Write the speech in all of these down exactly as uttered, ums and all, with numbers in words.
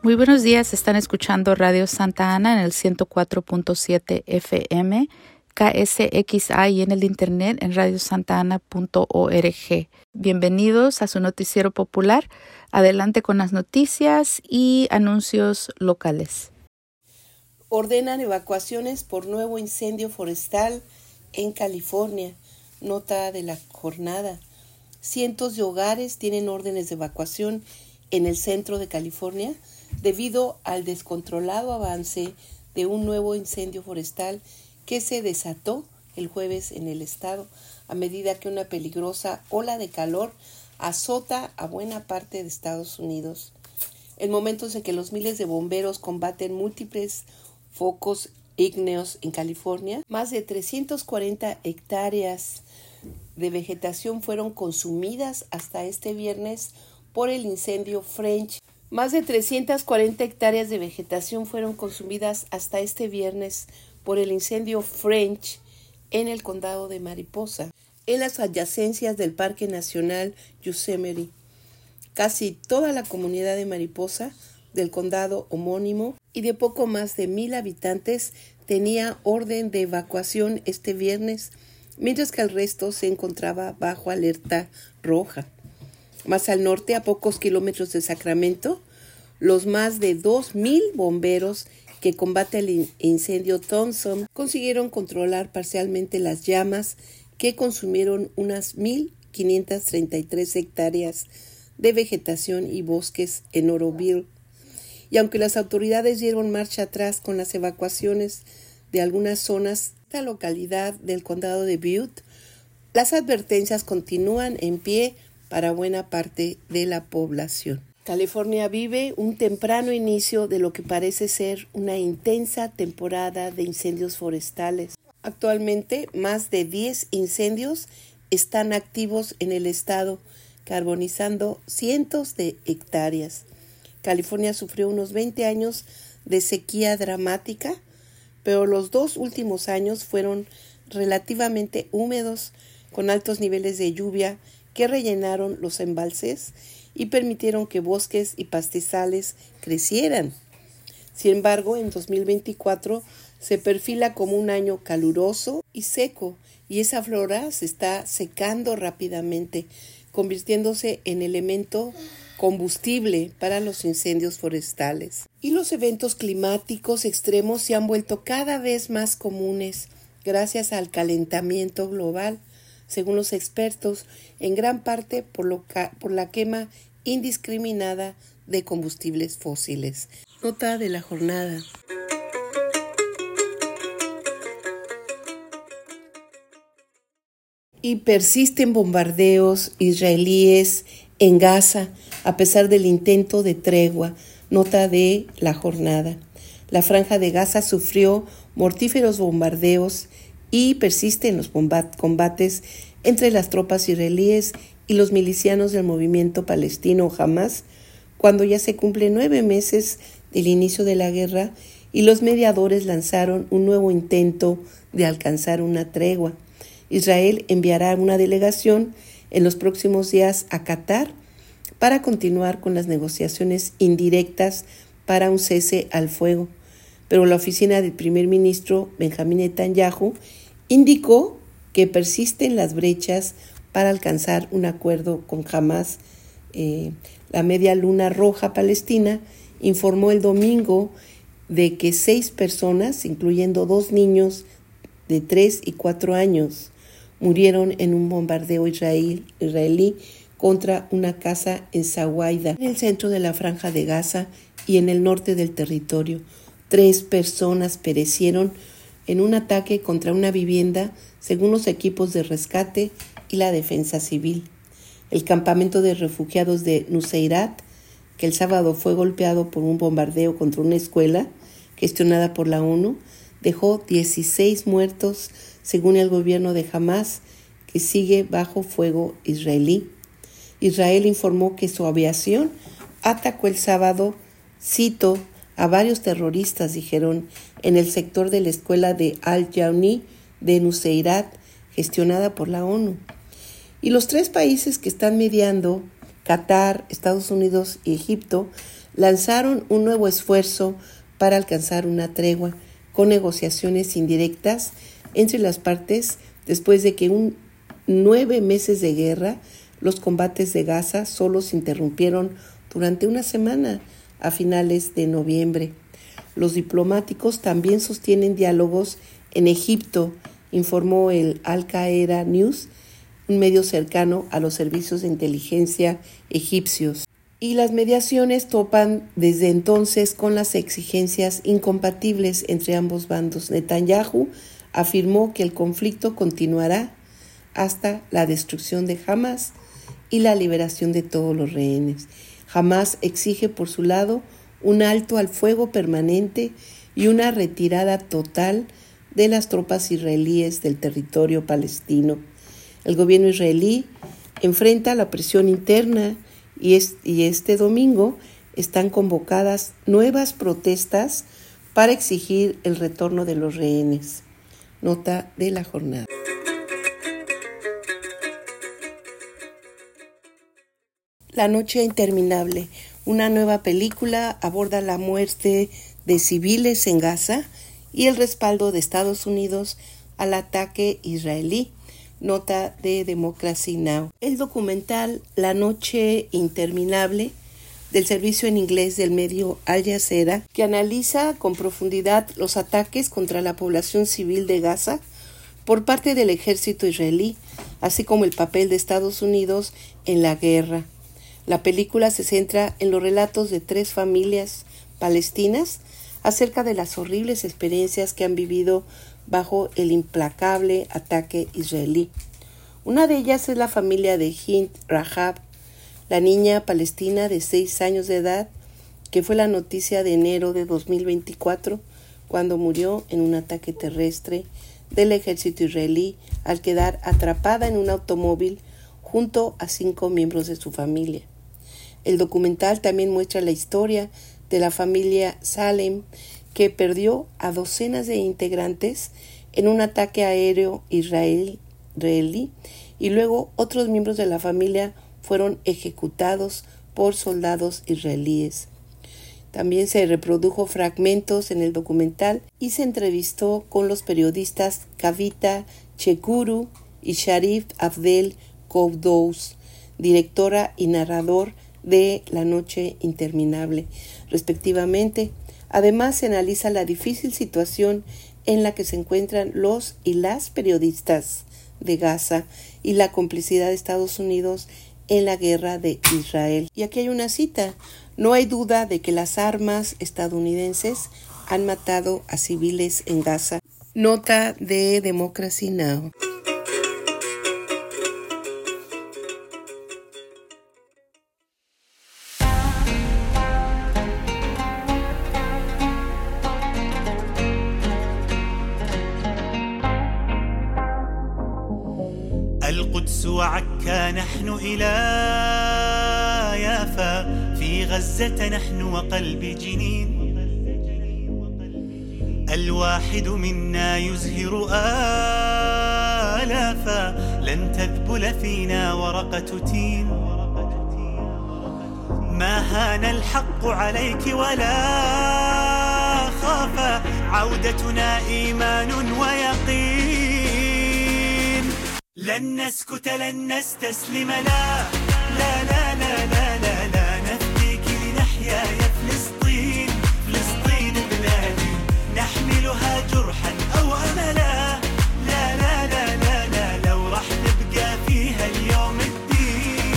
Muy buenos días, están escuchando Radio Santa Ana en el ciento cuatro punto siete F M, K S X A y en el internet en radio santa ana punto org. Bienvenidos a su noticiero popular. Adelante con las noticias y anuncios locales. Ordenan evacuaciones por nuevo incendio forestal en California. Nota de la jornada. Cientos de hogares tienen órdenes de evacuación en el centro de California debido al descontrolado avance de un nuevo incendio forestal que se desató el jueves en el estado a medida que una peligrosa ola de calor azota a buena parte de Estados Unidos. En momentos en que los miles de bomberos combaten múltiples focos ígneos en California, más de trescientas cuarenta hectáreas de vegetación fueron consumidas hasta este viernes por el incendio French. Más de trescientas cuarenta hectáreas de vegetación fueron consumidas hasta este viernes por el incendio French en el condado de Mariposa, en las adyacencias del Parque Nacional Yosemite. Casi toda la comunidad de Mariposa, del condado homónimo y de poco más de mil habitantes, tenía orden de evacuación este viernes, mientras que el resto se encontraba bajo alerta roja. Más al norte, a pocos kilómetros de Sacramento, los más de dos mil bomberos que combaten el incendio Thompson consiguieron controlar parcialmente las llamas que consumieron unas mil quinientas treinta y tres hectáreas de vegetación y bosques en Oroville. Y aunque las autoridades dieron marcha atrás con las evacuaciones de algunas zonas de la localidad del condado de Butte, las advertencias continúan en pie para buena parte de la población. California vive un temprano inicio de lo que parece ser una intensa temporada de incendios forestales. Actualmente, más de diez incendios están activos en el estado, carbonizando cientos de hectáreas. California sufrió unos veinte años de sequía dramática, pero los dos últimos años fueron relativamente húmedos, con altos niveles de lluvia que rellenaron los embalses y permitieron que bosques y pastizales crecieran. Sin embargo, en dos mil veinticuatro se perfila como un año caluroso y seco, y esa flora se está secando rápidamente, convirtiéndose en elemento combustible para los incendios forestales. Y los eventos climáticos extremos se han vuelto cada vez más comunes gracias al calentamiento global, según los expertos, en gran parte por, lo ca- por la quema indiscriminada de combustibles fósiles. Nota de la jornada. Y persisten bombardeos israelíes en Gaza a pesar del intento de tregua. Nota de la jornada. La franja de Gaza sufrió mortíferos bombardeos y persisten los combates entre las tropas israelíes y los milicianos del movimiento palestino Hamas, cuando ya se cumplen nueve meses del inicio de la guerra y los mediadores lanzaron un nuevo intento de alcanzar una tregua. Israel enviará una delegación en los próximos días a Qatar para continuar con las negociaciones indirectas para un cese al fuego, pero la oficina del primer ministro Benjamín Netanyahu indicó que persisten las brechas para alcanzar un acuerdo con Hamas. Eh, la Media Luna Roja Palestina informó el domingo de que seis personas, incluyendo dos niños de tres y cuatro años, murieron en un bombardeo israel, israelí contra una casa en Zawaida, en el centro de la Franja de Gaza y en el norte del territorio. Tres personas perecieron en un ataque contra una vivienda, según los equipos de rescate y la defensa civil. El campamento de refugiados de Nuseirat, que el sábado fue golpeado por un bombardeo contra una escuela gestionada por la ONU, dejó dieciséis muertos, según el gobierno de Hamas, que sigue bajo fuego israelí. Israel informó que su aviación atacó el sábado, cito, a varios terroristas, dijeron, en el sector de la escuela de Al-Jauni de Nuseirat, gestionada por la ONU. Y los tres países que están mediando, Qatar, Estados Unidos y Egipto, lanzaron un nuevo esfuerzo para alcanzar una tregua con negociaciones indirectas entre las partes después de que en nueve meses de guerra los combates de Gaza solo se interrumpieron durante una semana a finales de noviembre. Los diplomáticos también sostienen diálogos en Egipto, informó el Al Qaeda News, un medio cercano a los servicios de inteligencia egipcios. Y las mediaciones topan desde entonces con las exigencias incompatibles entre ambos bandos. Netanyahu afirmó que el conflicto continuará hasta la destrucción de Hamas y la liberación de todos los rehenes. Hamas exige por su lado un alto al fuego permanente y una retirada total de las tropas israelíes del territorio palestino. El gobierno israelí enfrenta la presión interna y, es, y este domingo están convocadas nuevas protestas para exigir el retorno de los rehenes. Nota de la jornada. La noche interminable. Una nueva película aborda la muerte de civiles en Gaza y el respaldo de Estados Unidos al ataque israelí. Nota de Democracy Now! El documental La Noche Interminable, del servicio en inglés del medio Al Jazeera, que analiza con profundidad los ataques contra la población civil de Gaza por parte del ejército israelí, así como el papel de Estados Unidos en la guerra. La película se centra en los relatos de tres familias palestinas acerca de las horribles experiencias que han vivido bajo el implacable ataque israelí. Una de ellas es la familia de Hind Rahab, la niña palestina de seis años de edad, que fue la noticia de enero de dos mil veinticuatro, cuando murió en un ataque terrestre del ejército israelí al quedar atrapada en un automóvil junto a cinco miembros de su familia. El documental también muestra la historia de la familia Salem, que perdió a docenas de integrantes en un ataque aéreo israelí, y luego otros miembros de la familia fueron ejecutados por soldados israelíes. También se reprodujo fragmentos en el documental y se entrevistó con los periodistas Kavita Chekuru y Sharif Abdel Koudous, directora y narrador de La Noche Interminable, respectivamente. Además, se analiza la difícil situación en la que se encuentran los y las periodistas de Gaza y la complicidad de Estados Unidos en la guerra de Israel. Y aquí hay una cita: no hay duda de que las armas estadounidenses han matado a civiles en Gaza. Nota de Democracy Now! القدس وعكا نحن إلى يافا في غزة نحن وقلب جنين الواحد منا يزهر آلافا لن تذبل فينا ورقة تين ما هان الحق عليك ولا خاف عودتنا إيمان ويقين لن نسكت لن نستسلم لا لا لا لا لا لا, لا نفديك لنحيا يا فلسطين فلسطين بلادي نحملها جرحا أو أملا لا لا لا لا لا لو راح نبقى فيها اليوم الدين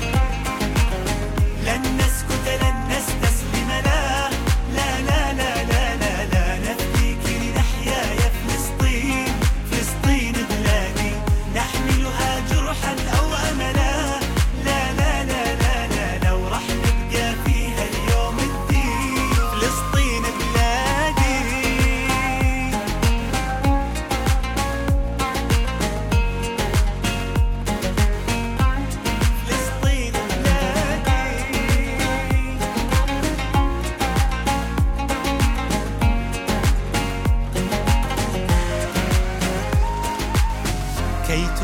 لن نسكت لن نستسلم لا لا لا لا لا لا, لا نفديك لنحيا يا فلسطين فلسطين بلادي نحملها جرحا أو أملا لا لا لا لا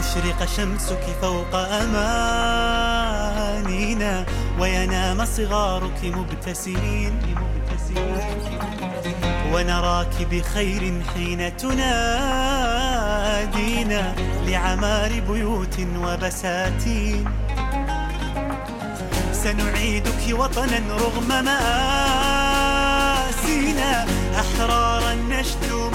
تشرق شمسك فوق أمانينا وينام صغارك مبتسمين ونراك بخير حين تنادينا لعمار بيوت وبساتين سنعيدك وطنا رغم مآسينا أحرارا نشدو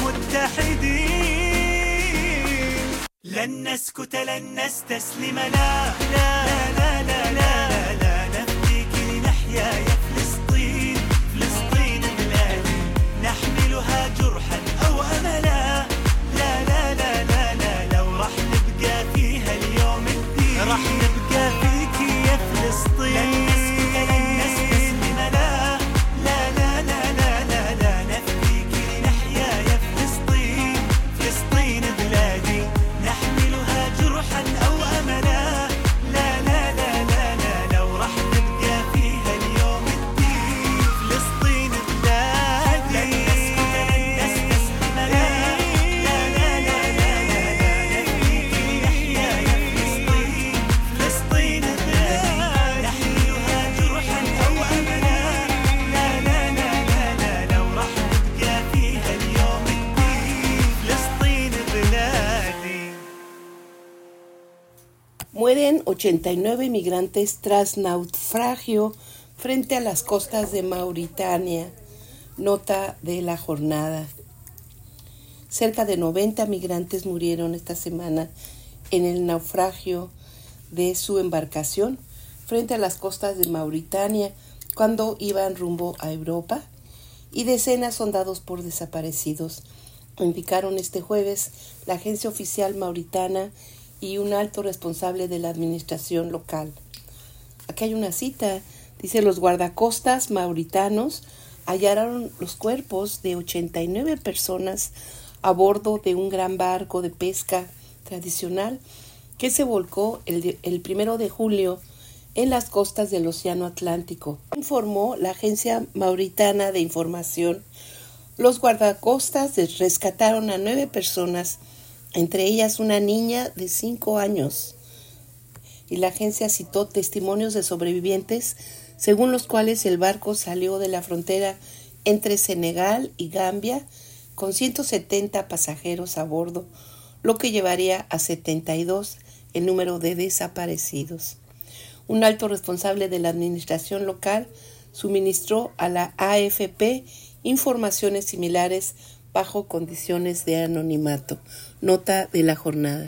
متحدين لن نسكت لن نستسلم لا لا لا لا لا لا نفديك لنحيا يا فلسطين فلسطين بلادي نحملها جرحا أو أملا لا لا لا لا لا لو رح نبقى فيها اليوم الدين رح نبقى فيك يا فلسطين لن نسكت لن نستسلم لا لا لا لا لا لا لا نفديك لنحيا يا فلسطين فلسطين بلادي نحملها جرحا أو أملا لا لا لا لا لا لو رح نبقى فيها اليوم الدين فلسطين بلادي لن نسكت لن نستسلم لا لا لا لا لا لا نفديك لنحيا يا فلسطين فلسطين بلادي نحملها جرحا أو أملا لا لا لا لا لا لو رح نبقى فيها اليوم الدين فلسطين بلادي. Mueren ochenta y nueve migrantes tras naufragio frente a las costas de Mauritania. Nota de la jornada. Cerca de noventa migrantes murieron esta semana en el naufragio de su embarcación frente a las costas de Mauritania cuando iban rumbo a Europa, y decenas son dados por desaparecidos. Indicaron este jueves la agencia oficial mauritana y un alto responsable de la administración local. Aquí hay una cita, dice: los guardacostas mauritanos hallaron los cuerpos de ochenta y nueve personas a bordo de un gran barco de pesca tradicional que se volcó el, de, el primero de julio en las costas del Océano Atlántico. Informó la agencia mauritana de información. Los guardacostas rescataron a nueve personas, entre ellas una niña de cinco años, y la agencia citó testimonios de sobrevivientes según los cuales el barco salió de la frontera entre Senegal y Gambia con ciento setenta pasajeros a bordo, lo que llevaría a setenta y dos el número de desaparecidos. Un alto responsable de la administración local suministró a la A F P informaciones similares bajo condiciones de anonimato. Nota de la jornada.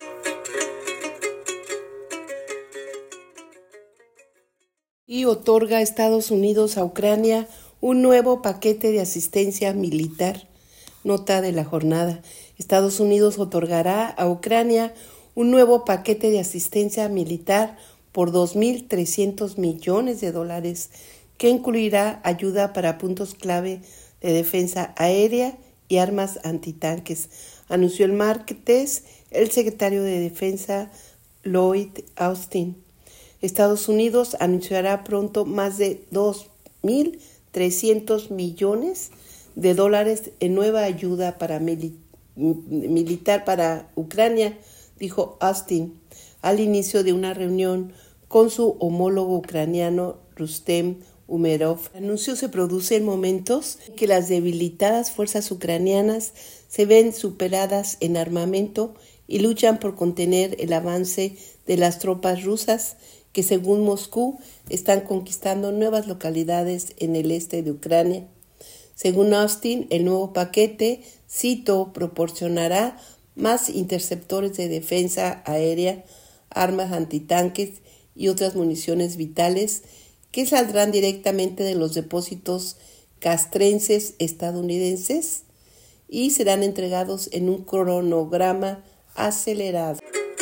Y otorga a Estados Unidos a Ucrania un nuevo paquete de asistencia militar. Nota de la jornada. Estados Unidos otorgará a Ucrania un nuevo paquete de asistencia militar por dos mil trescientos millones de dólares, que incluirá ayuda para puntos clave de defensa aérea y armas antitanques, anunció el martes el secretario de Defensa Lloyd Austin. Estados Unidos anunciará pronto más de dos mil trescientos millones de dólares en nueva ayuda para mili- militar para Ucrania, dijo Austin al inicio de una reunión con su homólogo ucraniano Rustem Umerov. El anuncio se produce en momentos en que las debilitadas fuerzas ucranianas se ven superadas en armamento y luchan por contener el avance de las tropas rusas, que según Moscú están conquistando nuevas localidades en el este de Ucrania. Según Austin, el nuevo paquete, cito, proporcionará más interceptores de defensa aérea, armas antitanques y otras municiones vitales que saldrán directamente de los depósitos castrenses estadounidenses y serán entregados en un cronograma acelerado.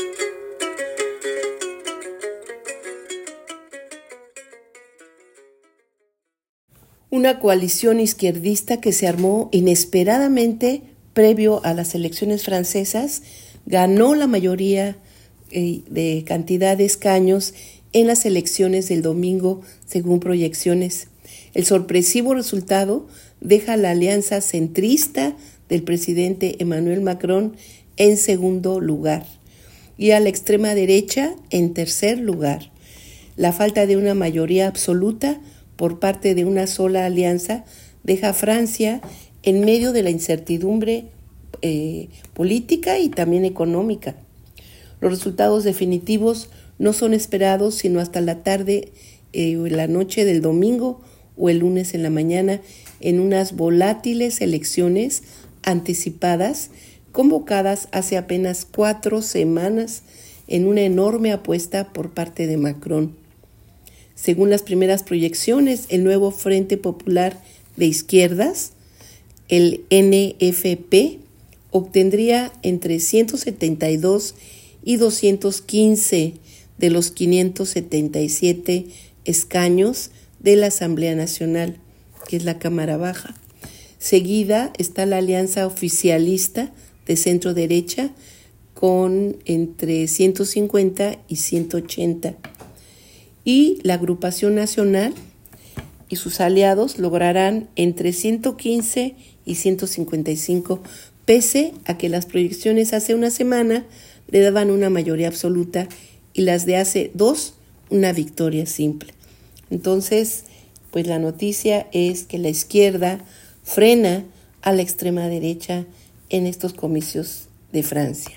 Una coalición izquierdista que se armó inesperadamente previo a las elecciones francesas ganó la mayoría eh, de cantidad de escaños en las elecciones del domingo, según proyecciones. El sorpresivo resultado deja a la alianza centrista del presidente Emmanuel Macron en segundo lugar. y a la extrema derecha en tercer lugar. La falta de una mayoría absoluta por parte de una sola alianza deja a Francia en medio de la incertidumbre eh, política y también económica. Los resultados definitivos no son esperados sino hasta la tarde eh, o la noche del domingo o el lunes en la mañana en unas volátiles elecciones anticipadas convocadas hace apenas cuatro semanas en una enorme apuesta por parte de Macron. Según las primeras proyecciones, el nuevo Frente Popular de Izquierdas, el N F P, obtendría entre ciento setenta y dos y doscientos quince de los quinientos setenta y siete escaños de la Asamblea Nacional, que es la Cámara Baja. Seguida está la alianza oficialista de centro derecha con entre ciento cincuenta y ciento ochenta. Y la agrupación nacional y sus aliados lograrán entre ciento quince y ciento cincuenta y cinco, pese a que las proyecciones hace una semana le daban una mayoría absoluta y las de hace dos una victoria simple. Entonces, pues la noticia es que la izquierda frena a la extrema derecha en estos comicios de Francia.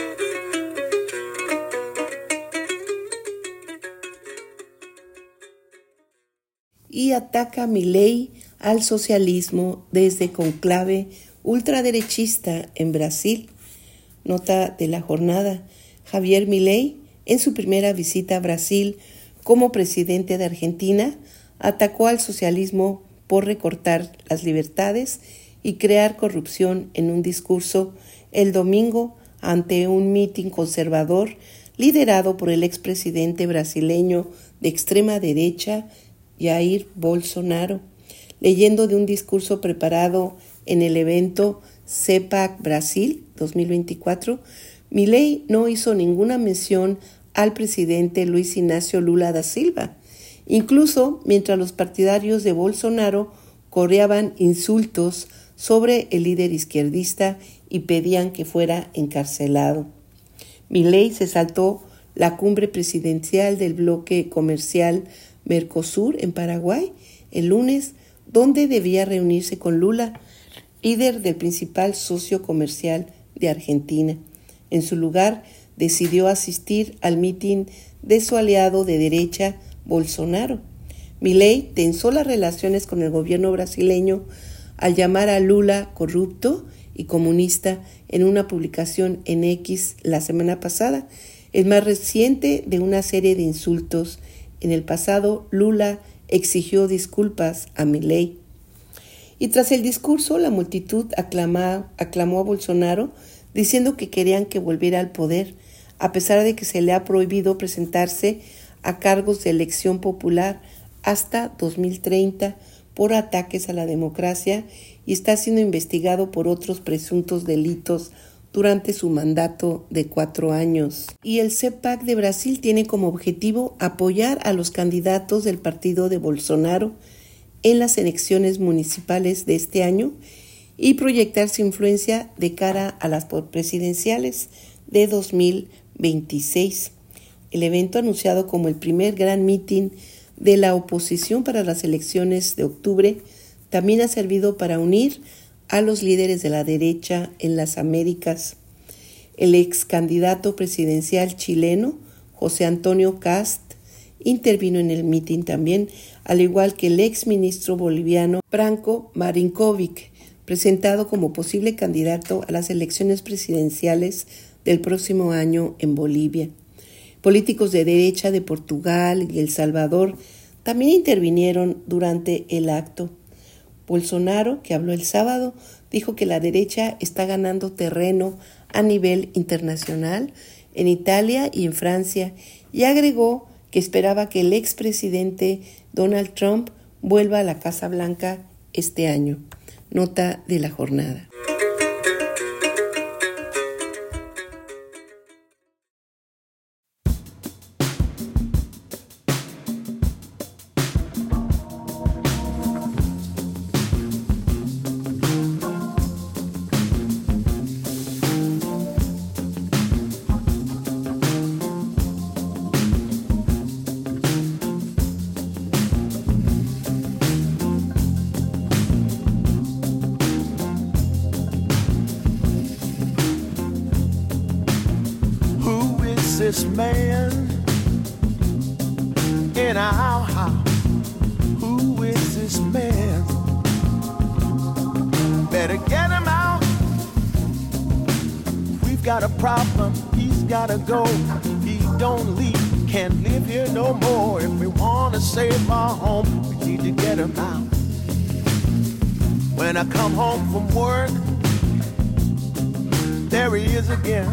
Y ataca Milei al socialismo desde conclave ultraderechista en Brasil. Nota de la jornada: Javier Milei, en su primera visita a Brasil como presidente de Argentina, atacó al socialismo por recortar las libertades y crear corrupción en un discurso el domingo ante un mitin conservador liderado por el expresidente brasileño de extrema derecha, Jair Bolsonaro. Leyendo de un discurso preparado en el evento C E P A C Brasil dos mil veinticuatro, Milei no hizo ninguna mención al presidente Luis Ignacio Lula da Silva, incluso mientras los partidarios de Bolsonaro coreaban insultos sobre el líder izquierdista y pedían que fuera encarcelado. Milei se saltó la cumbre presidencial del bloque comercial Mercosur en Paraguay el lunes, donde debía reunirse con Lula, líder del principal socio comercial de Argentina. En su lugar, decidió asistir al mitin de su aliado de derecha, Bolsonaro. Milei tensó las relaciones con el gobierno brasileño al llamar a Lula corrupto y comunista en una publicación en X la semana pasada, el más reciente de una serie de insultos. En el pasado, Lula exigió disculpas a Milei. Y tras el discurso, la multitud aclama, aclamó a Bolsonaro diciendo que querían que volviera al poder, a pesar de que se le ha prohibido presentarse a cargos de elección popular hasta dos mil treinta por ataques a la democracia y está siendo investigado por otros presuntos delitos durante su mandato de cuatro años. Y el C E P A C de Brasil tiene como objetivo apoyar a los candidatos del partido de Bolsonaro en las elecciones municipales de este año y proyectar su influencia de cara a las presidenciales de dos mil veintiséis. El evento, anunciado como el primer gran mitin de la oposición para las elecciones de octubre, también ha servido para unir a los líderes de la derecha en las Américas. El ex candidato presidencial chileno, José Antonio Kast, intervino en el mitin también, al igual que el ex ministro boliviano Branko Marinkovic, presentado como posible candidato a las elecciones presidenciales del próximo año en Bolivia. Políticos de derecha de Portugal y El Salvador también intervinieron durante el acto. Bolsonaro, que habló el sábado, dijo que la derecha está ganando terreno a nivel internacional en Italia y en Francia, y agregó que esperaba que el expresidente Donald Trump vuelva a la Casa Blanca este año. Nota de la jornada. this man in our house? Who is this man? Better get him out. We've got a problem, he's gotta go. He don't leave, can't live here no more. If we wanna save our home, we need to get him out. When I come home from work, there he is again,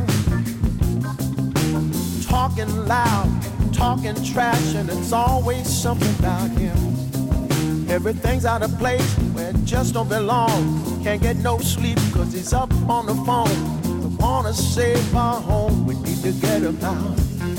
talking loud, talking trash, and it's always something about him. Everything's out of place where it just don't belong. Can't get no sleep cause he's up on the phone. We wanna save our home, we need to get him out.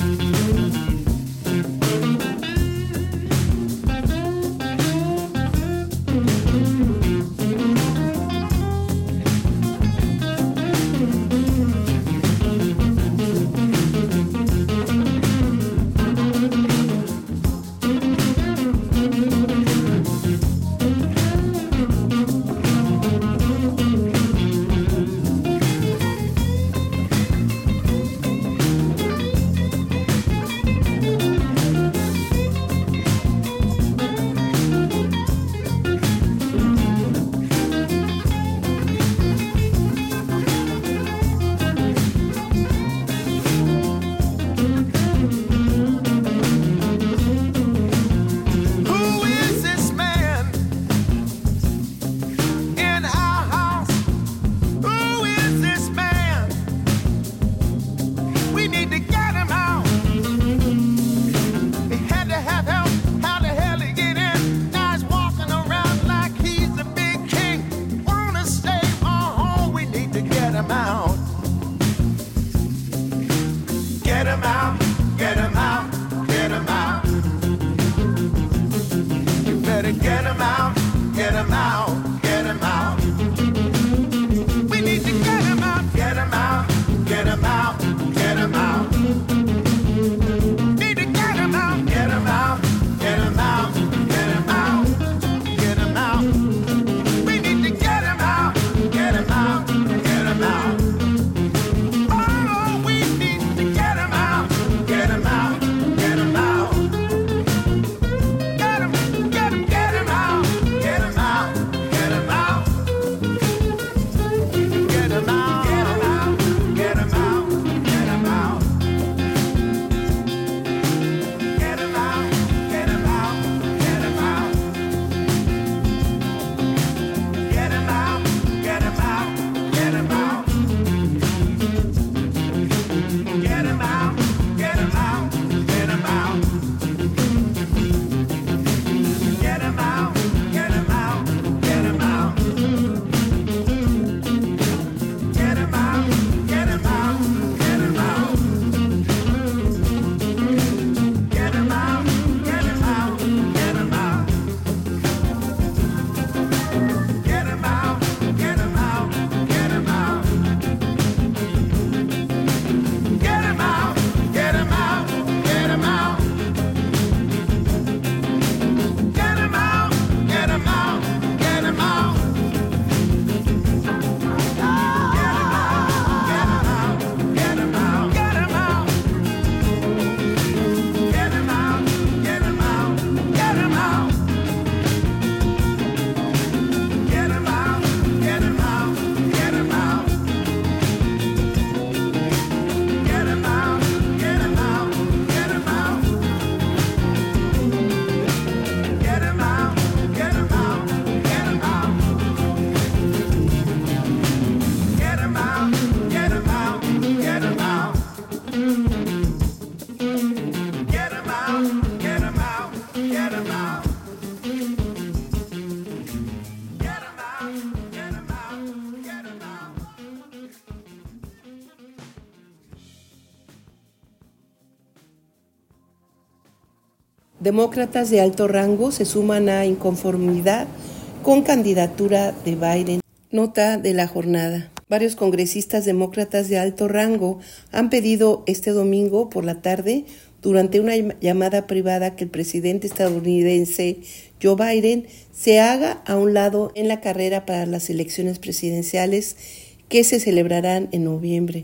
Demócratas de alto rango se suman a inconformidad con candidatura de Biden. Nota de la jornada. Varios congresistas demócratas de alto rango han pedido este domingo por la tarde, durante una llamada privada, que el presidente estadounidense Joe Biden se haga a un lado en la carrera para las elecciones presidenciales que se celebrarán en noviembre.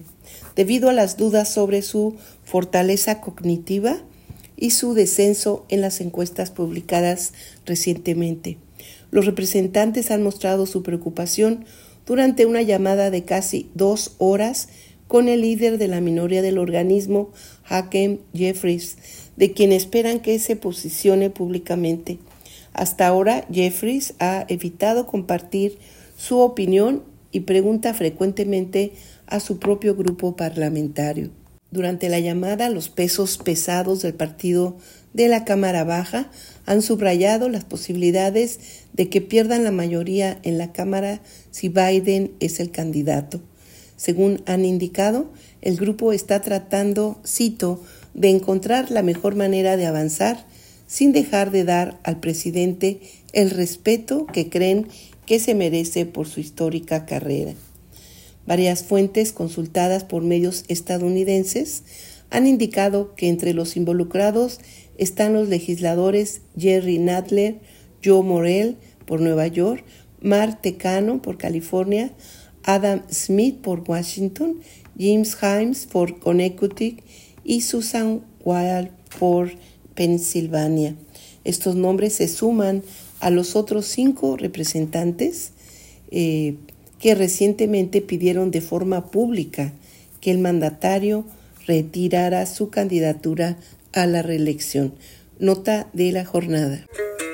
debido a las dudas sobre su fortaleza cognitiva y su descenso en las encuestas publicadas recientemente. Los representantes han mostrado su preocupación durante una llamada de casi dos horas con el líder de la minoría del organismo, Hakeem Jeffries, de quien esperan que se posicione públicamente. Hasta ahora, Jeffries ha evitado compartir su opinión y pregunta frecuentemente a su propio grupo parlamentario. Durante la llamada, los pesos pesados del partido de la Cámara Baja han subrayado las posibilidades de que pierdan la mayoría en la Cámara si Biden es el candidato. Según han indicado, el grupo está tratando, cito, de encontrar la mejor manera de avanzar sin dejar de dar al presidente el respeto que creen que se merece por su histórica carrera. Varias fuentes consultadas por medios estadounidenses han indicado que entre los involucrados están los legisladores Jerry Nadler, Joe Morell por Nueva York, Mark Tecano por California, Adam Smith por Washington, James Himes por Connecticut y Susan Wild por Pensilvania. Estos nombres se suman a los otros cinco representantes eh, que recientemente pidieron de forma pública que el mandatario retirara su candidatura a la reelección. Nota de la jornada.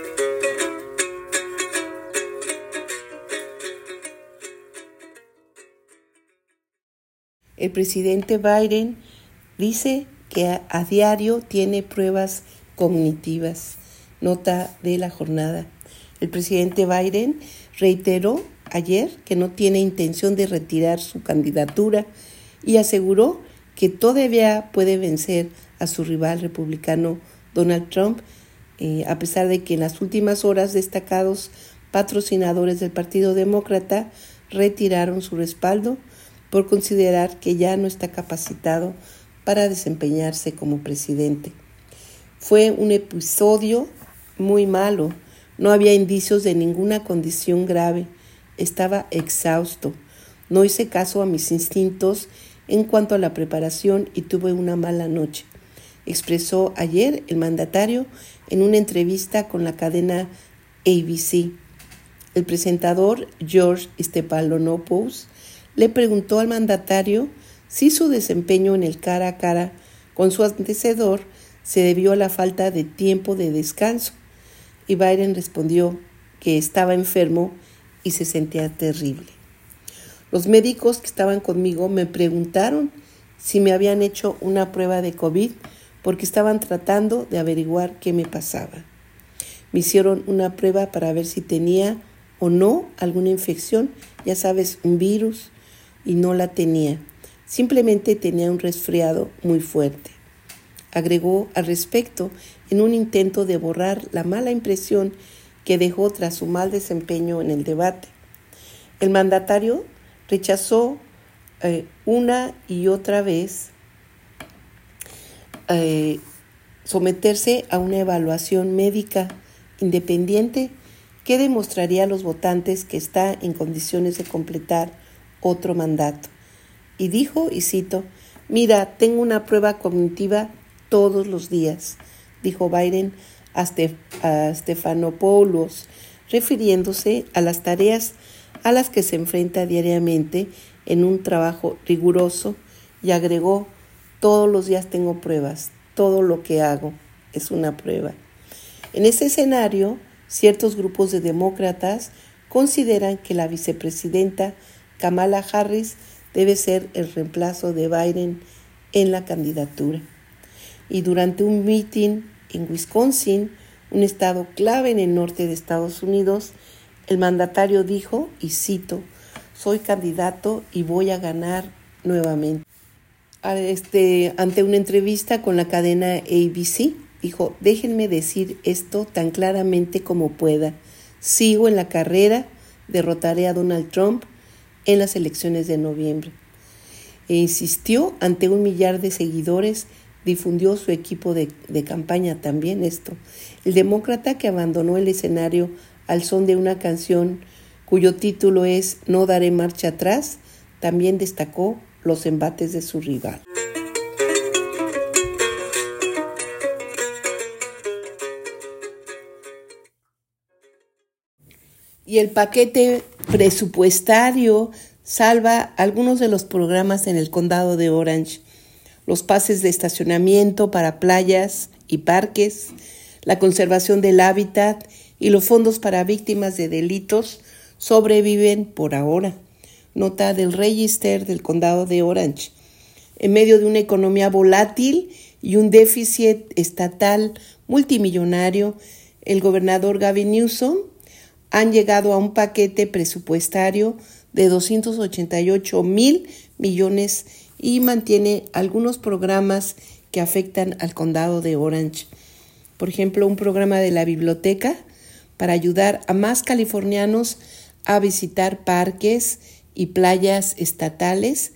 El presidente Biden dice que a, a diario tiene pruebas cognitivas. Nota de la jornada. El presidente Biden reiteró ayer que no tiene intención de retirar su candidatura y aseguró que todavía puede vencer a su rival republicano Donald Trump, eh, a pesar de que en las últimas horas destacados patrocinadores del Partido Demócrata retiraron su respaldo por considerar que ya no está capacitado para desempeñarse como presidente. Fue un episodio muy malo, no había indicios de ninguna condición grave. Estaba exhausto, no hice caso a mis instintos en cuanto a la preparación y tuve una mala noche, expresó ayer el mandatario en una entrevista con la cadena A B C. El presentador George Stephanopoulos le preguntó al mandatario si su desempeño en el cara a cara con su antecesor se debió a la falta de tiempo de descanso, y Biden respondió que estaba enfermo y se sentía terrible. Los médicos que estaban conmigo me preguntaron si me habían hecho una prueba de COVID porque estaban tratando de averiguar qué me pasaba. Me hicieron una prueba para ver si tenía o no alguna infección, ya sabes, un virus, y no la tenía. Simplemente tenía un resfriado muy fuerte. Agregó al respecto en un intento de borrar la mala impresión que dejó tras su mal desempeño en el debate. El mandatario rechazó eh, una y otra vez eh, someterse a una evaluación médica independiente que demostraría a los votantes que está en condiciones de completar otro mandato. Y dijo, y cito, «Mira, tengo una prueba cognitiva todos los días», dijo Biden a, Steph- a Stephanopoulos, refiriéndose a las tareas a las que se enfrenta diariamente en un trabajo riguroso, y agregó, «Todos los días tengo pruebas, todo lo que hago es una prueba». En ese escenario, ciertos grupos de demócratas consideran que la vicepresidenta Kamala Harris debe ser el reemplazo de Biden en la candidatura. Y durante un meeting en Wisconsin, un estado clave en el norte de Estados Unidos, el mandatario dijo, y cito, «Soy candidato y voy a ganar nuevamente». Este, ante una entrevista con la cadena A B C, dijo, «Déjenme decir esto tan claramente como pueda. Sigo en la carrera, derrotaré a Donald Trump en las elecciones de noviembre». E insistió ante un millar de seguidores, difundió su equipo de, de campaña también esto. El demócrata que abandonó el escenario al son de una canción cuyo título es «No daré marcha atrás», también destacó los embates de su rival. Y el paquete presupuestario salva algunos de los programas en el condado de Orange, los pases de estacionamiento para playas y parques, la conservación del hábitat y los fondos para víctimas de delitos sobreviven por ahora. Nota del Register del condado de Orange. En medio de una economía volátil y un déficit estatal multimillonario, el gobernador Gavin Newsom han llegado a un paquete presupuestario de doscientos ochenta y ocho mil millones y mantiene algunos programas que afectan al condado de Orange. Por ejemplo, un programa de la biblioteca para ayudar a más californianos a visitar parques y playas estatales,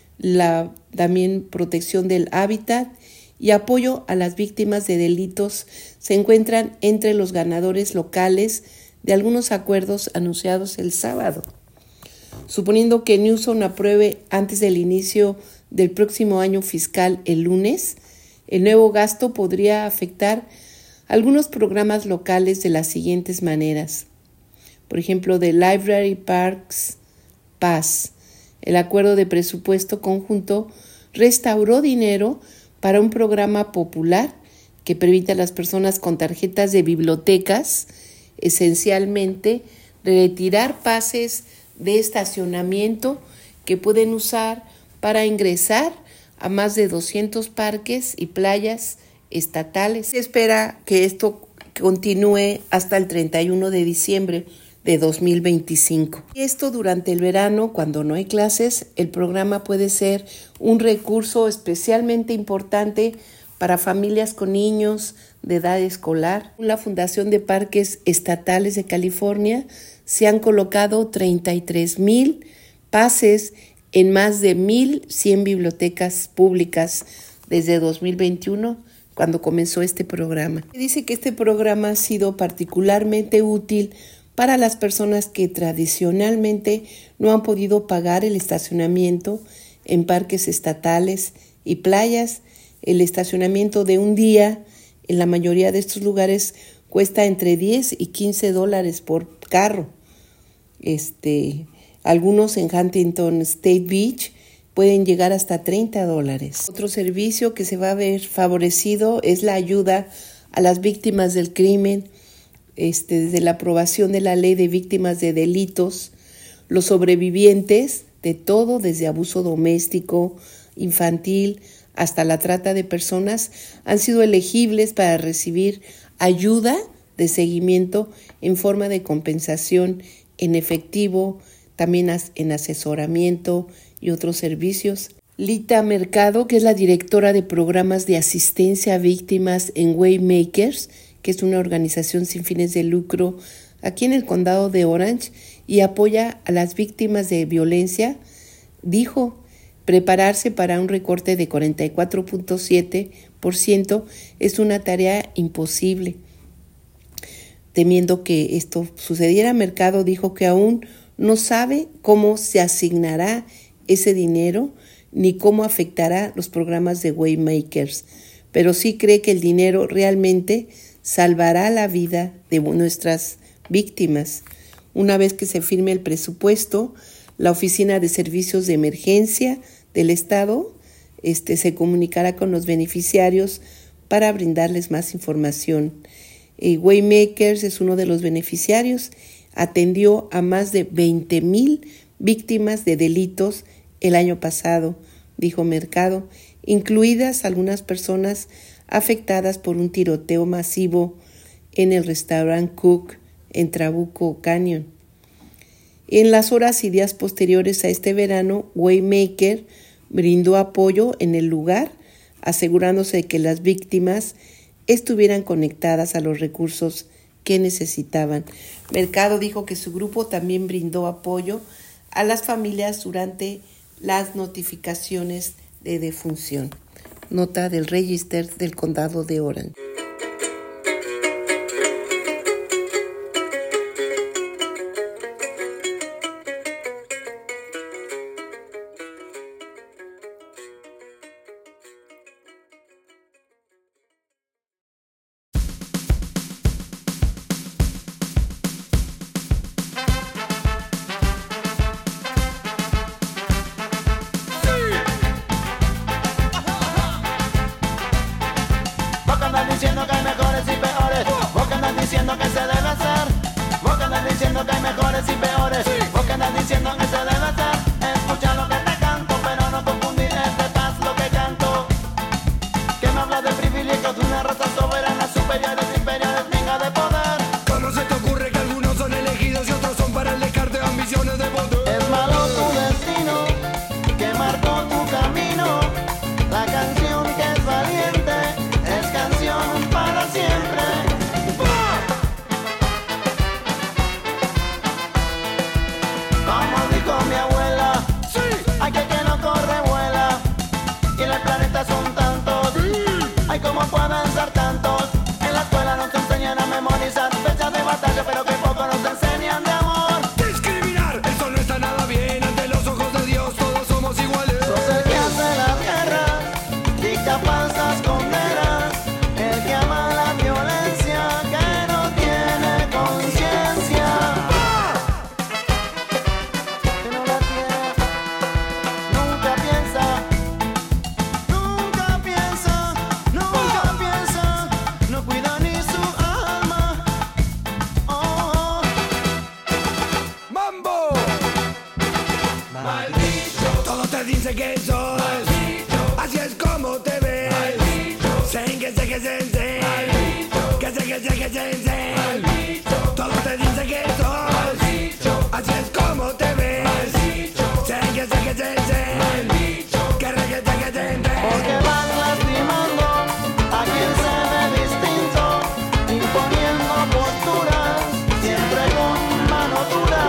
la también protección del hábitat y apoyo a las víctimas de delitos se encuentran entre los ganadores locales de algunos acuerdos anunciados el sábado. Suponiendo que Newsom apruebe antes del inicio del próximo año fiscal el lunes, el nuevo gasto podría afectar algunos programas locales de las siguientes maneras. Por ejemplo, de Library Parks Pass. El acuerdo de presupuesto conjunto restauró dinero para un programa popular que permite a las personas con tarjetas de bibliotecas esencialmente retirar pases de estacionamiento que pueden usar para ingresar a más de doscientos parques y playas estatales. Se espera que esto continúe hasta el treinta y uno de diciembre de dos mil veinticinco. Esto durante el verano, cuando no hay clases, el programa puede ser un recurso especialmente importante para familias con niños de edad escolar. En la Fundación de Parques Estatales de California se han colocado treinta y tres mil pases en más de mil cien bibliotecas públicas desde dos mil veintiuno, cuando comenzó este programa. Dice que este programa ha sido particularmente útil para las personas que tradicionalmente no han podido pagar el estacionamiento en parques estatales y playas. El estacionamiento de un día en la mayoría de estos lugares cuesta entre diez y quince dólares por carro. Este, algunos en Huntington State Beach pueden llegar hasta treinta dólares. Otro servicio que se va a ver favorecido es la ayuda a las víctimas del crimen. Este, desde la aprobación de la ley de víctimas de delitos, los sobrevivientes de todo, desde abuso doméstico, infantil, hasta la trata de personas, han sido elegibles para recibir ayuda de seguimiento en forma de compensación en efectivo, también en asesoramiento y otros servicios. Lita Mercado, que es la directora de programas de asistencia a víctimas en Waymakers, que es una organización sin fines de lucro aquí en el condado de Orange y apoya a las víctimas de violencia, dijo: prepararse para un recorte de cuarenta y cuatro punto siete por ciento es una tarea imposible. Temiendo que esto sucediera, Mercado dijo que aún no sabe cómo se asignará ese dinero ni cómo afectará los programas de Waymakers, pero sí cree que el dinero realmente salvará la vida de nuestras víctimas. Una vez que se firme el presupuesto, la Oficina de Servicios de Emergencia del Estado este, se comunicará con los beneficiarios para brindarles más información. Eh, Waymakers es uno de los beneficiarios. Atendió a más de veinte mil víctimas de delitos el año pasado, dijo Mercado, incluidas algunas personas afectadas por un tiroteo masivo en el restaurante Cook en Trabuco Canyon. En las horas y días posteriores a este verano, Waymaker brindó apoyo en el lugar, asegurándose de que las víctimas estuvieran conectadas a los recursos que necesitaban. Mercado dijo que su grupo también brindó apoyo a las familias durante las notificaciones de defunción. Nota del Register del condado de Orange. diciendo que hay mejores y peores. Vos que andas diciendo que se debe hacer. Escucha lo que te canto, pero no confundir este paz lo que canto. Que me habla de privilegios de una raza soberana, superiores, inferiores, venga de poder. ¿Cómo se te ocurre que algunos son elegidos y otros son para el descarte de ambiciones de poder? Es malo tu destino, que marcó tu camino. La canción que es valiente es canción para siempre. Como dijo mi abuela, Sí, hay que que no corre vuela. Y en el planeta son tantos, hay como pueden ser tantos. En la escuela nos enseñan a memorizar fechas de batalla, pero que poco nos enseñan de amor. discriminar, eso no está nada bien. Ante los ojos de Dios todos somos iguales. Sos el que hace las guerras, dicta falsas condenas, el que ama la violencia, que no tiene conciencia. Que no la tiene, nunca piensa, nunca piensa, nunca piensa, no cuida ni su alma. Oh, oh. ¡Mambo! Todos te dicen que sos, así es como te ves. Sen que sé que sensei, que sé que sé que sensei. Todos te dicen que sos, así es como te ves. Sen que sé que sensei, que re que sé que sensei. Porque van lastimando a quien se ve distinto, imponiendo posturas, siempre con mano dura.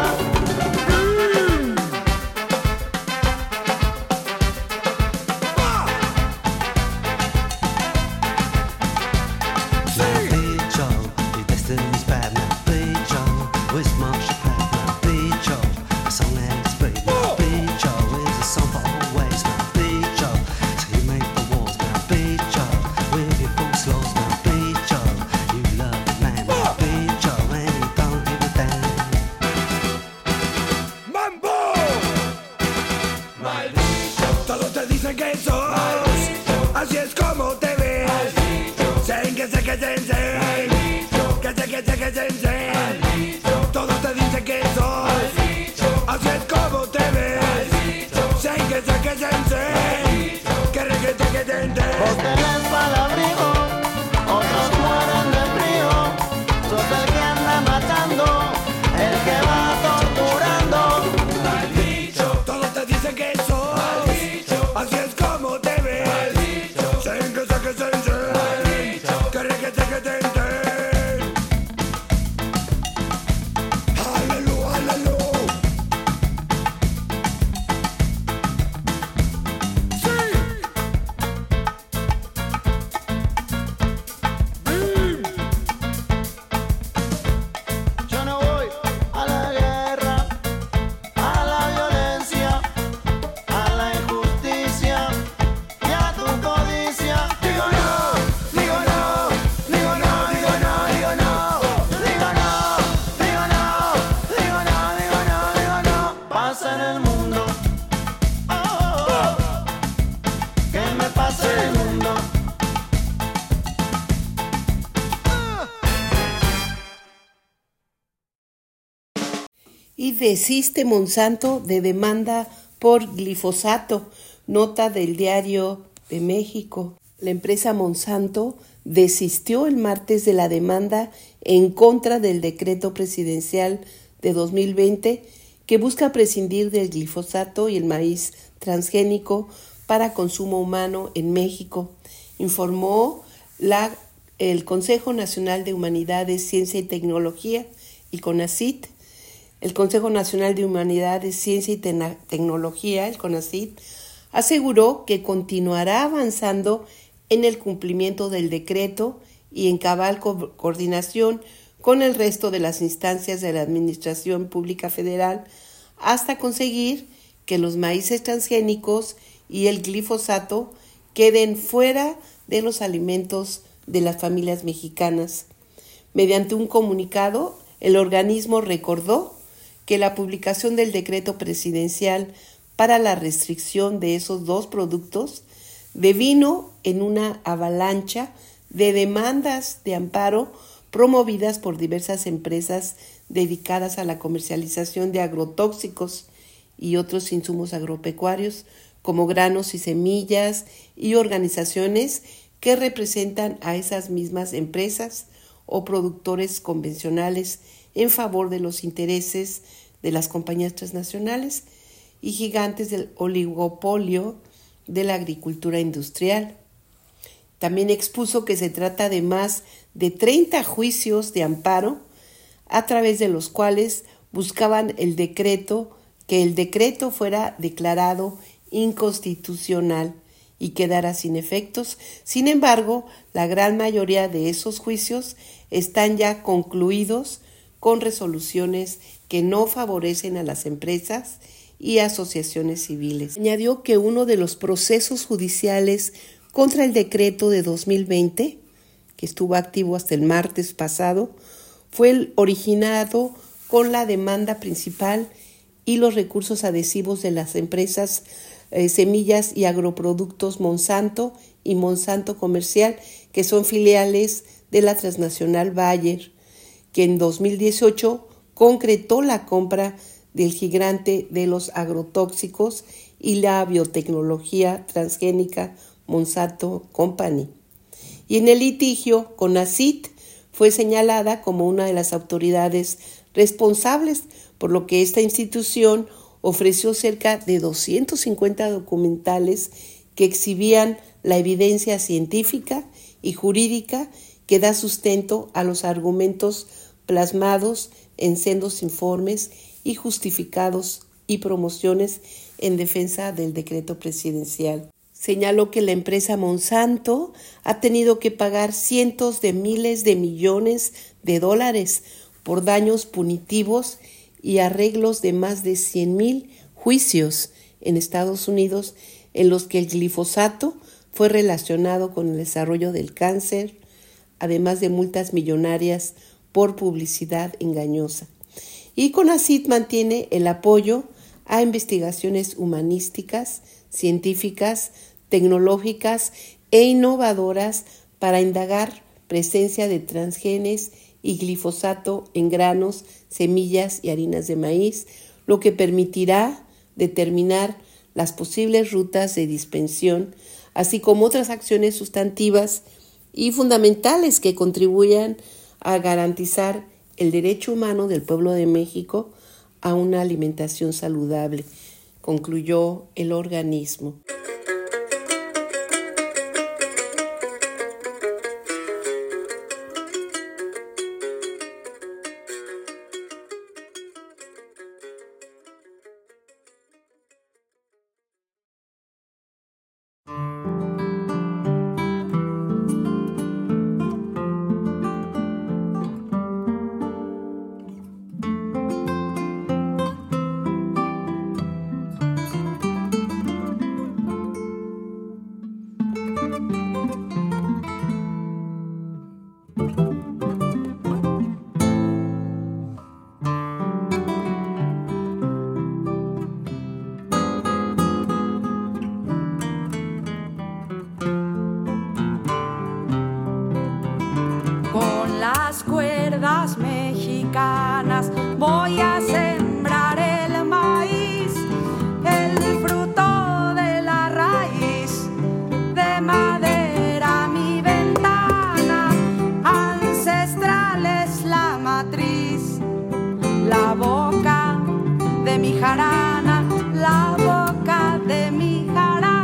¡Mambo! Todos te dicen que sos, así es como te ves. Sen que sé que sensei, que sé que sé que sensei. Todos te dicen que sos, así es como te ves. Sen que sé que sensei, que re que sé que sensei. Vos tenés palabrigo, otros mueren de frío. Sos el que anda matando, el que va torturando. Todos te dicen que sos, así es como te ves. Sen que sé que sensei, que re que sé que sensei. Aleluya, aleluya. Sí. Yo no voy a la guerra, a la violencia, a la injusticia y a tu codicia. Digo no, digo no, digo no, digo no, digo no, digo no, digo no, digo no, digo no, digo no. Pasa en el mundo, oh, oh, oh. ¿Qué me pasa en el mundo? Y desiste Monsanto de demanda por glifosato. Nota del Diario de México. La empresa Monsanto desistió el martes de la demanda en contra del decreto presidencial de dos mil veinte que busca prescindir del glifosato y el maíz transgénico para consumo humano en México, informó la, el Consejo Nacional de Humanidades, Ciencia y Tecnología, el CONACYT. El Consejo Nacional de Humanidades, Ciencia y Te- Tecnología, el CONACYT, aseguró que continuará avanzando en el cumplimiento del decreto y en cabal co- coordinación con el resto de las instancias de la Administración Pública Federal hasta conseguir que los maíces transgénicos y el glifosato queden fuera de los alimentos de las familias mexicanas. Mediante un comunicado, el organismo recordó que la publicación del decreto presidencial para la restricción de esos dos productos devino en una avalancha de demandas de amparo promovidas por diversas empresas dedicadas a la comercialización de agrotóxicos y otros insumos agropecuarios, como granos y semillas, y organizaciones que representan a esas mismas empresas o productores convencionales en favor de los intereses de las compañías transnacionales y gigantes del oligopolio de la agricultura industrial. También expuso que se trata de más de treinta juicios de amparo a través de los cuales buscaban el decreto, que el decreto fuera declarado inconstitucional y quedara sin efectos. Sin embargo, la gran mayoría de esos juicios están ya concluidos con resoluciones que no favorecen a las empresas y asociaciones civiles. Añadió que uno de los procesos judiciales contra el decreto de dos mil veinte, que estuvo activo hasta el martes pasado, fue el originado con la demanda principal y los recursos adhesivos de las empresas eh, Semillas y Agroproductos Monsanto y Monsanto Comercial, que son filiales de la transnacional Bayer, que en dos mil dieciocho concretó la compra del gigante de los agrotóxicos y la biotecnología transgénica Monsanto Company. Y en el litigio, CONACYT fue señalada como una de las autoridades responsables, por lo que esta institución ofreció cerca de doscientos cincuenta documentales que exhibían la evidencia científica y jurídica que da sustento a los argumentos plasmados en sendos informes y justificados y promociones en defensa del decreto presidencial. Señaló que la empresa Monsanto ha tenido que pagar cientos de miles de millones de dólares por daños punitivos y arreglos de más de cien mil juicios en Estados Unidos en los que el glifosato fue relacionado con el desarrollo del cáncer, además de multas millonarias por publicidad engañosa. Y CONACYT mantiene el apoyo a investigaciones humanísticas, científicas, tecnológicas e innovadoras para indagar presencia de transgenes y glifosato en granos, semillas y harinas de maíz, lo que permitirá determinar las posibles rutas de dispersión, así como otras acciones sustantivas y fundamentales que contribuyan a garantizar el derecho humano del pueblo de México a una alimentación saludable, concluyó el organismo. Cuerdas mexicanas voy a sembrar el maíz, el fruto de la raíz, de madera mi ventana, ancestral es la matriz, la boca de mi jarana, la boca de mi jarana.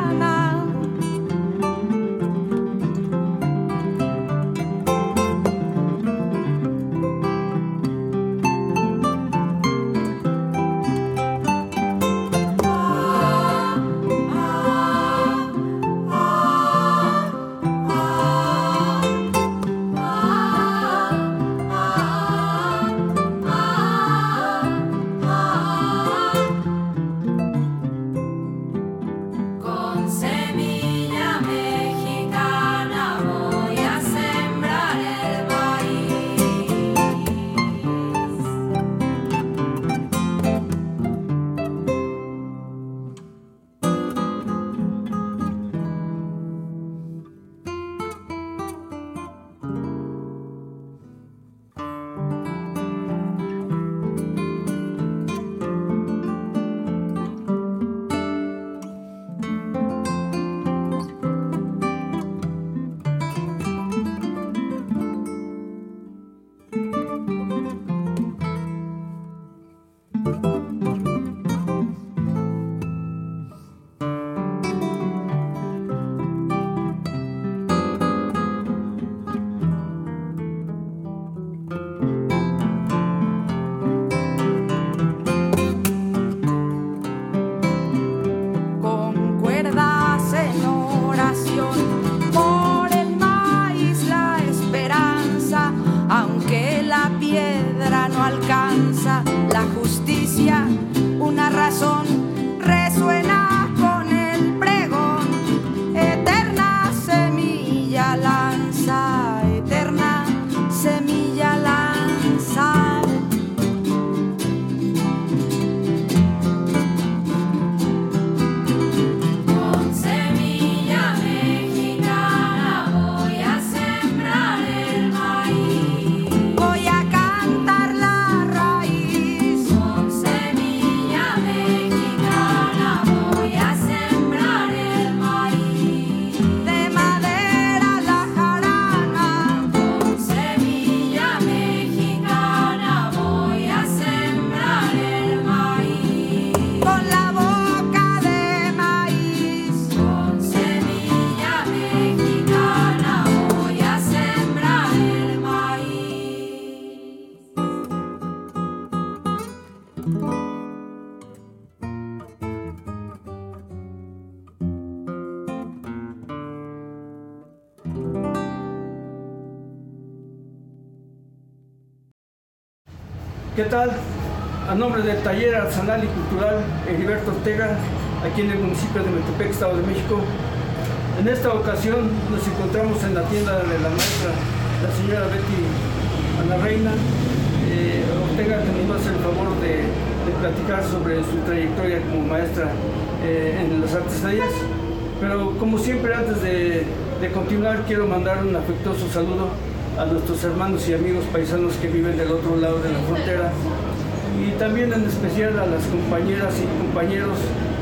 ¿Qué tal? A nombre del Taller Artesanal y Cultural Heriberto Ortega, aquí en el municipio de Metepec, Estado de México. En esta ocasión nos encontramos en la tienda de la maestra, la señora Betty Ana Reina eh, Ortega, que nos va a hacer el favor de, de platicar sobre su trayectoria como maestra eh, en las artesanías. Pero como siempre, antes de, de continuar, quiero mandar un afectuoso saludo a nuestros hermanos y amigos paisanos que viven del otro lado de la frontera, y también en especial a las compañeras y compañeros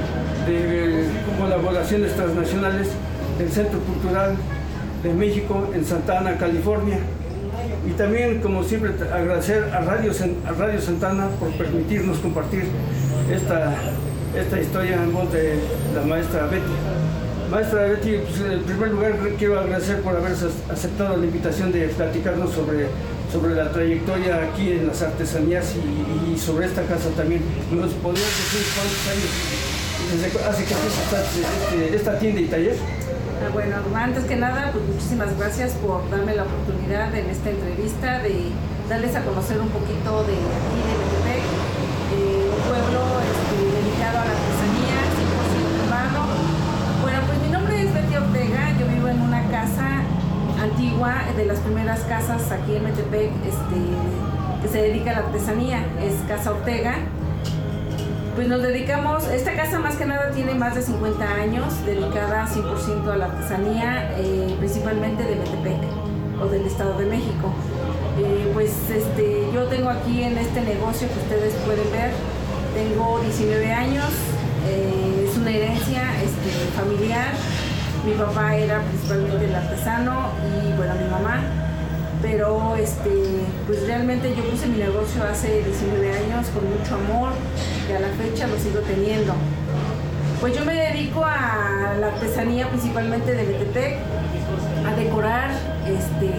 de colaboraciones transnacionales del Centro Cultural de México en Santa Ana, California. Y también, como siempre, agradecer a Radio, a Radio Santa Ana por permitirnos compartir esta, esta historia en voz de la maestra Betty. Maestra Betty, pues, en primer lugar quiero agradecer por haber aceptado la invitación de platicarnos sobre, sobre la trayectoria aquí en las artesanías y, y sobre esta casa también. ¿Nos podrías decir cuántos años desde hace que esta, este, esta tienda y taller? Bueno, antes que nada, pues muchísimas gracias por darme la oportunidad en esta entrevista de darles a conocer un poquito de aquí de Metepec, eh, un pueblo este, dedicado a la artesanía, cien por ciento urbano. Bueno, pues mi nombre es Betty Ortega, yo vivo en una casa antigua, de las primeras casas aquí en Metepec, este, que se dedica a la artesanía, es Casa Ortega. Pues nos dedicamos, esta casa más que nada tiene más de cincuenta años, dedicada cien por ciento a la artesanía, eh, principalmente de Metepec o del Estado de México. Eh, pues este, yo tengo aquí en este negocio que ustedes pueden ver, tengo diecinueve años, eh, es una herencia este, familiar. Mi papá era principalmente el artesano y bueno, mi mamá. Pero este, pues realmente yo puse mi negocio hace diecinueve años con mucho amor y a la fecha lo sigo teniendo. Pues yo me dedico a la artesanía principalmente de Metepec, a decorar, este,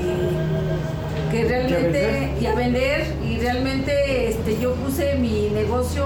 que realmente, y a vender, y realmente este, yo puse mi negocio,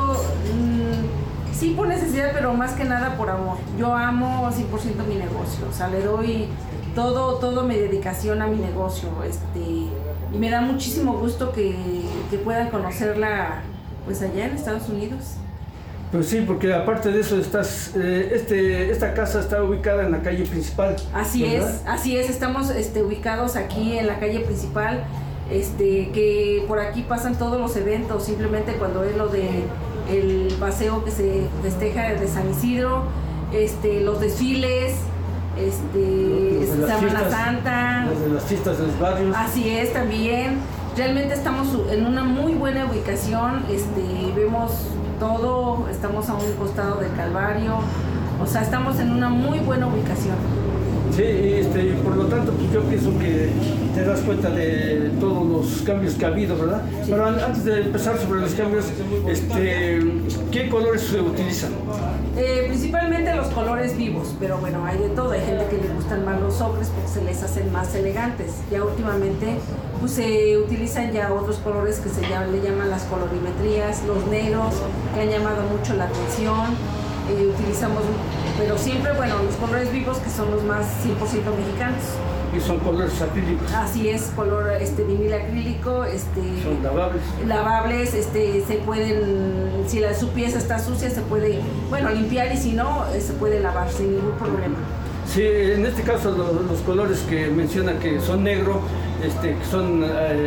mmm, sí por necesidad, pero más que nada por amor. Yo amo cien por ciento mi negocio, o sea, le doy todo, todo mi dedicación a mi negocio, este, y me da muchísimo gusto que, que puedan conocerla pues allá en Estados Unidos. Pues sí, porque aparte de eso estás, eh, este, esta casa está ubicada en la calle principal. Así ¿verdad? es, así es, estamos este, ubicados aquí en la calle principal, este, que por aquí pasan todos los eventos, simplemente cuando es lo de el paseo que se festeja de San Isidro, este, los desfiles, este, Semana Santa, desde las fiestas de los barrios. Así es, también. Realmente estamos en una muy buena ubicación, este, vemos todo, estamos a un costado del Calvario, o sea, estamos en una muy buena ubicación. Sí, este, por lo tanto, pues yo pienso que te das cuenta de todos los cambios que ha habido, ¿verdad? Sí. Pero antes de empezar sobre los cambios, este, ¿qué colores se utilizan? Eh, principalmente los colores vivos, pero bueno, hay de todo. Hay gente que le gustan más los ocres porque se les hacen más elegantes. Ya últimamente pues, se utilizan ya otros colores que se llaman, le llaman las colorimetrías, los negros, que han llamado mucho la atención. Eh, utilizamos, pero siempre, bueno, los colores vivos que son los más cien por ciento mexicanos. Y son colores acrílicos. Así es, color este, vinil acrílico. Este, son lavables. Lavables, este, se pueden, si la, su pieza está sucia, se puede, bueno, limpiar y si no, se puede lavar sin ningún problema. Sí, en este caso los, los colores que menciona que son negro, este, son,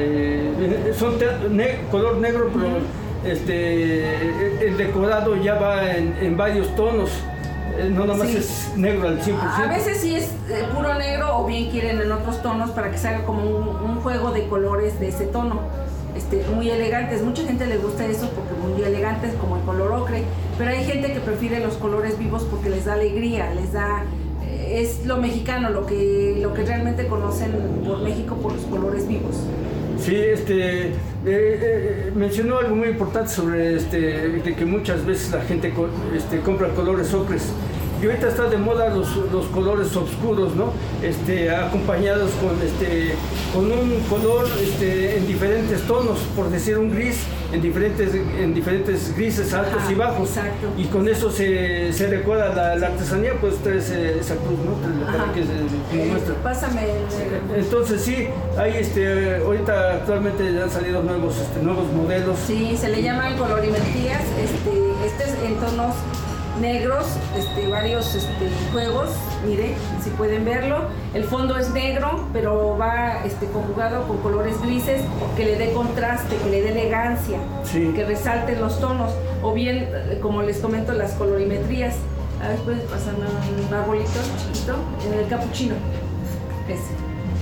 eh, son te, ne, color negro, pero uh-huh. este, el decorado ya va en, en varios tonos. No nada más sí. Es negro al cien por ciento. A veces sí es eh, puro negro o bien quieren en otros tonos para que se haga como un, un juego de colores de ese tono. Este, muy elegantes, mucha gente le gusta eso porque muy elegantes como el color ocre, pero hay gente que prefiere los colores vivos porque les da alegría, les da, eh, es lo mexicano, lo que, lo que realmente conocen por México por los colores vivos. Sí, este, eh, eh, mencionó algo muy importante sobre este, de que muchas veces la gente este, compra colores ocres. Y ahorita está de moda los, los colores oscuros, ¿no? Este, acompañados con, este, con un color este, en diferentes tonos, por decir un gris, en diferentes, en diferentes grises altos Ajá, y bajos. exacto. Y con eso se, se recuerda la, la artesanía, pues traes esa cruz, ¿no? Para que se, como Eh, muestra. Pásame el... Entonces sí, hay este, ahorita actualmente han salido nuevos, este, nuevos modelos. Sí, se le llaman colorimetrías, este, este es en tonos negros, este, varios este, juegos, mire, si pueden verlo, el fondo es negro, pero va este, conjugado con colores grises, que le dé contraste, que le dé elegancia, Sí. que resalten los tonos, o bien, como les comento, las colorimetrías. A ver, puedes pasarme un arbolito chiquito, en el capuchino, ese.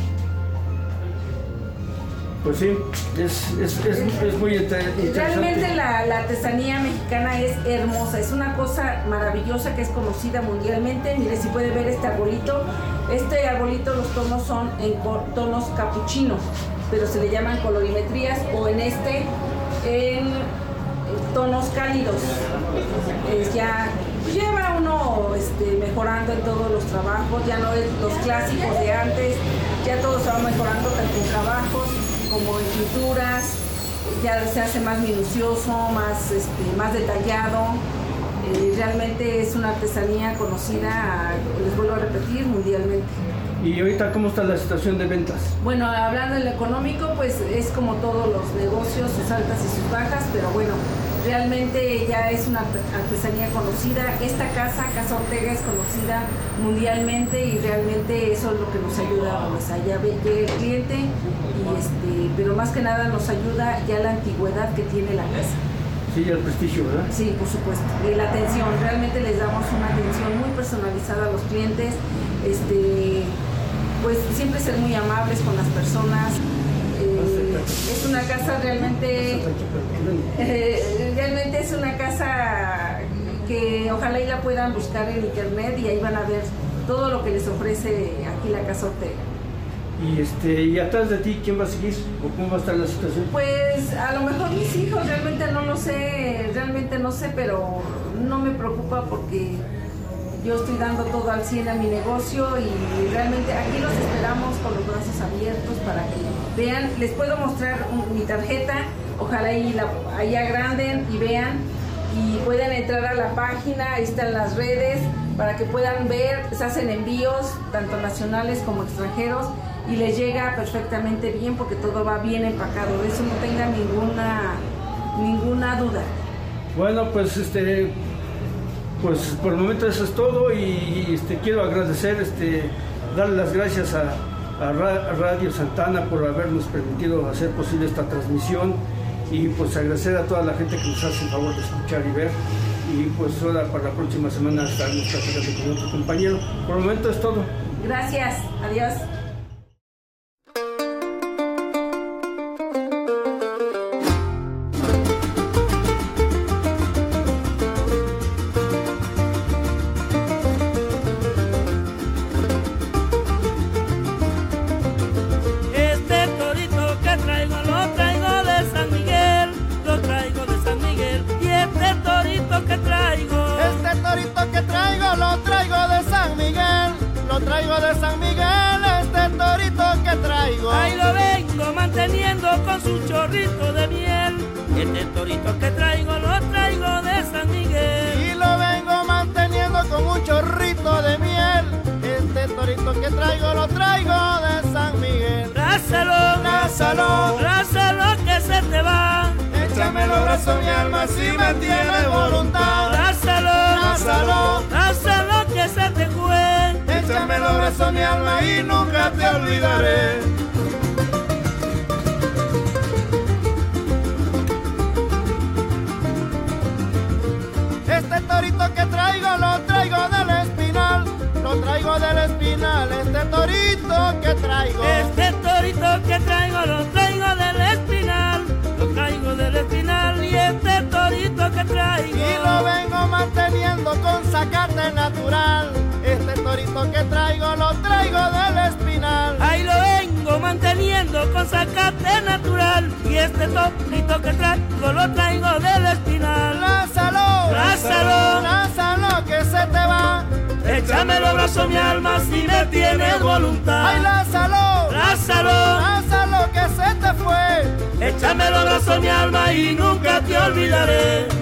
Pues sí, es, es, es, es muy inter- interesante. Realmente la, la artesanía mexicana es hermosa, es una cosa maravillosa que es conocida mundialmente. Mire, si puede ver este arbolito, este arbolito los tonos son en co- tonos capuchino, pero se le llaman colorimetrías, o en este en tonos cálidos. Es ya pues lleva uno este, mejorando en todos los trabajos, ya no es los clásicos de antes, ya todo se va mejorando tanto en trabajos como en pinturas, ya se hace más minucioso, más, este, más detallado. Eh, realmente es una artesanía conocida, les vuelvo a repetir, mundialmente. ¿Y ahorita cómo está la situación de ventas? Bueno, hablando en lo económico, pues es como todos los negocios, sus altas y sus bajas, pero bueno, realmente ya es una artesanía conocida. Esta casa, Casa Ortega, es conocida mundialmente y realmente eso es lo que nos ayuda, pues allá llega el cliente, y este, pero más que nada nos ayuda ya la antigüedad que tiene la casa. Sí, el prestigio, ¿verdad? Sí, por supuesto. Y la atención, realmente les damos una atención muy personalizada a los clientes, este, pues siempre ser muy amables con las personas. Eh, es una casa realmente, eh, realmente es una casa que ojalá y la puedan buscar en internet y ahí van a ver todo lo que les ofrece aquí la Casa Ortega. Y, este, y atrás de ti, ¿quién va a seguir? ¿O cómo va a estar la situación? Pues a lo mejor mis hijos, realmente no lo sé, realmente no sé, pero no me preocupa porque yo estoy dando todo al cien a mi negocio y realmente aquí los esperamos con los brazos abiertos para que vean. Les puedo mostrar un- mi tarjeta, ojalá y la, ahí agranden y vean y puedan entrar a la página, ahí están las redes para que puedan ver, se hacen envíos tanto nacionales como extranjeros y les llega perfectamente bien porque todo va bien empacado, de eso no tenga ninguna, ninguna duda. Bueno, pues este, pues por el momento eso es todo y, y, este, quiero agradecer, este, darle las gracias a, a Ra- a Radio Santana por habernos permitido hacer posible esta transmisión y pues agradecer a toda la gente que nos hace el favor de escuchar y ver y pues ahora para la próxima semana estaremos platicando con otro compañero. Por el momento es todo. Gracias, adiós. Este torito que traigo lo traigo de San Miguel, lo traigo de San Miguel. Y este torito que traigo, Este torito que traigo lo traigo de San Miguel, lo traigo de San Miguel, este torito que traigo. ahí lo vengo manteniendo con su chorrito de miel. Este torito que traigo lo traigo de San Miguel. Y lo vengo manteniendo con un chorrito de miel. Este torito que traigo lo traigo de San Miguel. Rázalo, Rázalo, rázalo que se te va. échame los brazos mi alma si me tienes voluntad. Rázalo, Rázalo, rázalo que se te fue. échame los brazos mi alma y nunca te olvidaré. Este torito que traigo lo traigo del espinal, lo traigo del espinal, este torito que traigo. Este torito que traigo lo traigo del espinal, lo traigo del espinal y este torito que traigo. Y lo vengo manteniendo con zacate natural. Este torito que traigo lo traigo del espinal. Ahí lo vengo manteniendo con zacate natural y este torito que traigo lo traigo del espinal. Lázalo, Lázalo, lázalo que se te va. Échamelo abrazo mi alma si me tienes voluntad. Ay, Lázaro, Lázaro, Lázaro que se te fue. échamelo abrazo mi alma y nunca te olvidaré.